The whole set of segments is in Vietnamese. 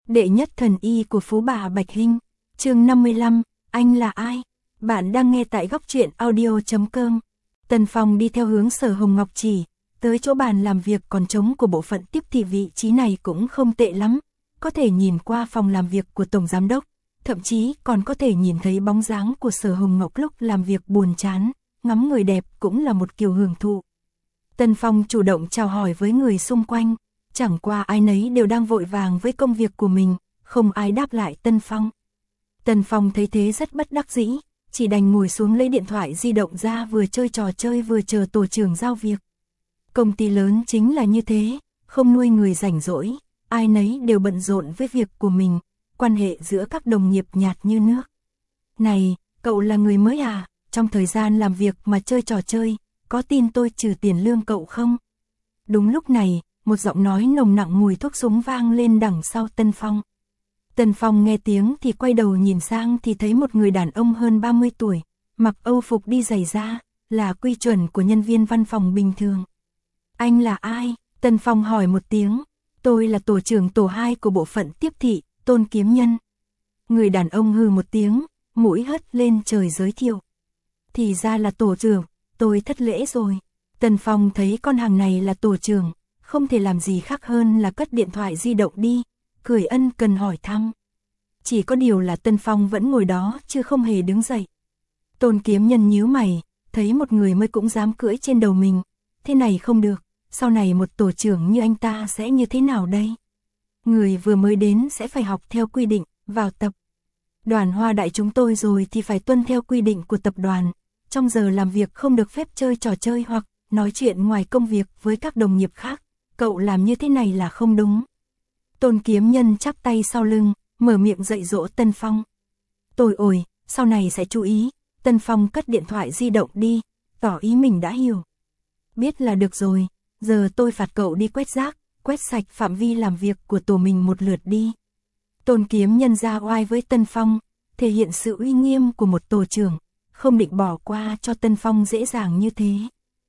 Đệ nhất thần y của Phú Bà Bạch Hinh, chương 55, anh là ai? Bạn đang nghe tại góc truyện audio.com. Tần Phong đi theo hướng Sở Hồng Ngọc chỉ, tới chỗ bàn làm việc còn trống của bộ phận tiếp thị, vị trí này cũng không tệ lắm, có thể nhìn qua phòng làm việc của Tổng Giám Đốc, thậm chí còn có thể nhìn thấy bóng dáng của Sở Hồng Ngọc lúc làm việc buồn chán, ngắm người đẹp cũng là một kiểu hưởng thụ. Tần Phong chủ động chào hỏi với người xung quanh, chẳng qua ai nấy đều đang vội vàng với công việc của mình, không ai đáp lại Tần Phong. Tần Phong thấy thế rất bất đắc dĩ, chỉ đành ngồi xuống lấy điện thoại di động ra, vừa chơi trò chơi vừa chờ tổ trưởng giao việc. Công ty lớn chính là như thế, không nuôi người rảnh rỗi, ai nấy đều bận rộn với việc của mình, quan hệ giữa các đồng nghiệp nhạt như nước. Này, cậu là người mới à, trong thời gian làm việc mà chơi trò chơi, có tin tôi trừ tiền lương cậu không? Đúng lúc này, một giọng nói nồng nặng mùi thuốc súng vang lên đằng sau Tần Phong. Tần Phong nghe tiếng thì quay đầu nhìn sang thì thấy một người đàn ông hơn 30 tuổi, mặc âu phục đi giày da, là quy chuẩn của nhân viên văn phòng bình thường. Anh là ai? Tần Phong hỏi một tiếng. Tôi là tổ trưởng tổ 2 của bộ phận tiếp thị, Tôn Kiếm Nhân. Người đàn ông hừ một tiếng, mũi hất lên trời giới thiệu. Thì ra là tổ trưởng, tôi thất lễ rồi. Tần Phong thấy con hàng này là tổ trưởng, không thể làm gì khác hơn là cất điện thoại di động đi, cười ân cần hỏi thăm. Chỉ có điều là Tần Phong vẫn ngồi đó chứ không hề đứng dậy. Tôn Kiếm Nhân nhíu mày, thấy một người mới cũng dám cưỡi trên đầu mình, thế này không được, sau này một tổ trưởng như anh ta sẽ như thế nào đây? Người vừa mới đến sẽ phải học theo quy định, vào tập đoàn Hoa Đại chúng tôi rồi thì phải tuân theo quy định của tập đoàn, trong giờ làm việc không được phép chơi trò chơi hoặc nói chuyện ngoài công việc với các đồng nghiệp khác, cậu làm như thế này là không đúng. Tôn Kiếm Nhân chắp tay sau lưng, mở miệng dạy dỗ Tần Phong. Tôi ôi, sau này sẽ chú ý. Tần Phong cất điện thoại di động đi, tỏ ý mình đã hiểu. Biết là được rồi, giờ tôi phạt cậu đi quét rác, quét sạch phạm vi làm việc của tổ mình một lượt đi. Tôn Kiếm Nhân ra oai với Tần Phong, thể hiện sự uy nghiêm của một tổ trưởng, không định bỏ qua cho Tần Phong dễ dàng như thế.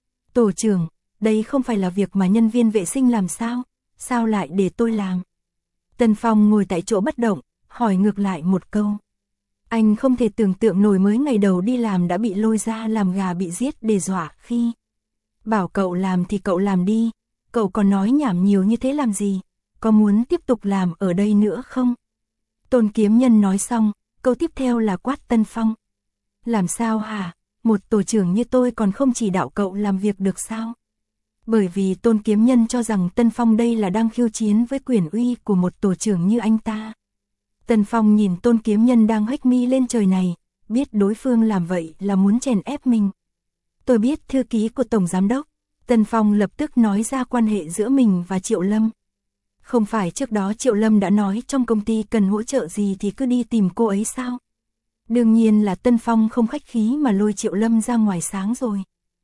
Tổ trưởng, đây không phải là việc mà nhân viên vệ sinh làm sao? Sao lại để tôi làm? Tần Phong ngồi tại chỗ bất động, hỏi ngược lại một câu. Anh không thể tưởng tượng nổi mới ngày đầu đi làm đã bị lôi ra làm gà bị giết đe dọa khi. Bảo cậu làm thì cậu làm đi, cậu còn nói nhảm nhiều như thế làm gì? Có muốn tiếp tục làm ở đây nữa không? Tôn Kiếm Nhân nói xong, câu tiếp theo là quát Tần Phong. Làm sao hả? Một tổ trưởng như tôi còn không chỉ đạo cậu làm việc được sao? Bởi vì Tôn Kiếm Nhân cho rằng Tần Phong đây là đang khiêu chiến với quyền uy của một tổ trưởng như anh ta. Tần Phong nhìn Tôn Kiếm Nhân đang hếch mi lên trời này, biết đối phương làm vậy là muốn chèn ép mình. Tôi biết thư ký của Tổng Giám Đốc. Tần Phong lập tức nói ra quan hệ giữa mình và Triệu Lâm. Không phải trước đó Triệu Lâm đã nói trong công ty cần hỗ trợ gì thì cứ đi tìm cô ấy sao? Đương nhiên là Tần Phong không khách khí mà lôi Triệu Lâm ra ngoài sáng rồi.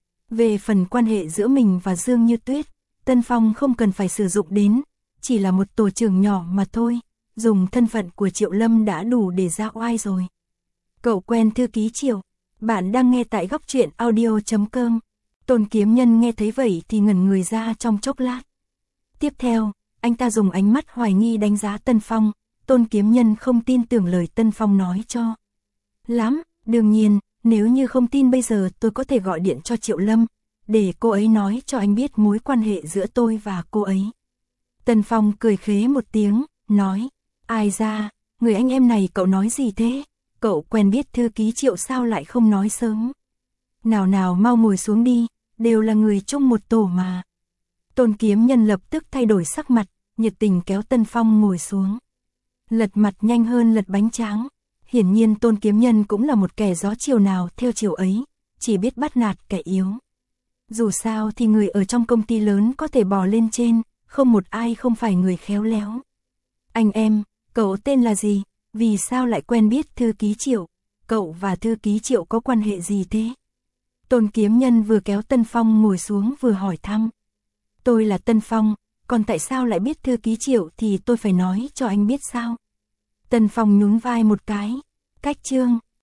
Về phần quan hệ giữa mình và Dương Như Tuyết, Tần Phong không cần phải sử dụng đến, chỉ là một tổ trưởng nhỏ mà thôi, dùng thân phận của Triệu Lâm đã đủ để ra oai rồi. Cậu quen thư ký Triệu? Bạn đang nghe tại góc truyện audio.com. Tôn Kiếm Nhân nghe thấy vậy thì ngẩn người ra trong chốc lát. Tiếp theo, anh ta dùng ánh mắt hoài nghi đánh giá Tần Phong, Tôn Kiếm Nhân không tin tưởng lời Tần Phong nói cho. Lắm, đương nhiên, nếu như không tin bây giờ tôi có thể gọi điện cho Triệu Lâm, để cô ấy nói cho anh biết mối quan hệ giữa tôi và cô ấy. Tần Phong cười khế một tiếng, nói, ai ra, người anh em này cậu nói gì thế? Cậu quen biết thư ký Triệu sao lại không nói sớm? Nào nào mau ngồi xuống đi, đều là người chung một tổ mà. Tôn Kiếm Nhân lập tức thay đổi sắc mặt, nhiệt tình kéo Tần Phong ngồi xuống. Lật mặt nhanh hơn lật bánh tráng. Hiển nhiên Tôn Kiếm Nhân cũng là một kẻ gió chiều nào theo chiều ấy, chỉ biết bắt nạt kẻ yếu. Dù sao thì người ở trong công ty lớn có thể bò lên trên, không một ai không phải người khéo léo. Anh em, cậu tên là gì? Vì sao lại quen biết thư ký Triệu? Cậu và thư ký Triệu có quan hệ gì thế? Tôn Kiếm Nhân vừa kéo Tần Phong ngồi xuống vừa hỏi thăm. Tôi là Tần Phong, còn tại sao lại biết thư ký Triệu thì tôi phải nói cho anh biết sao? Tần Phong nhún vai một cái. Cách chương,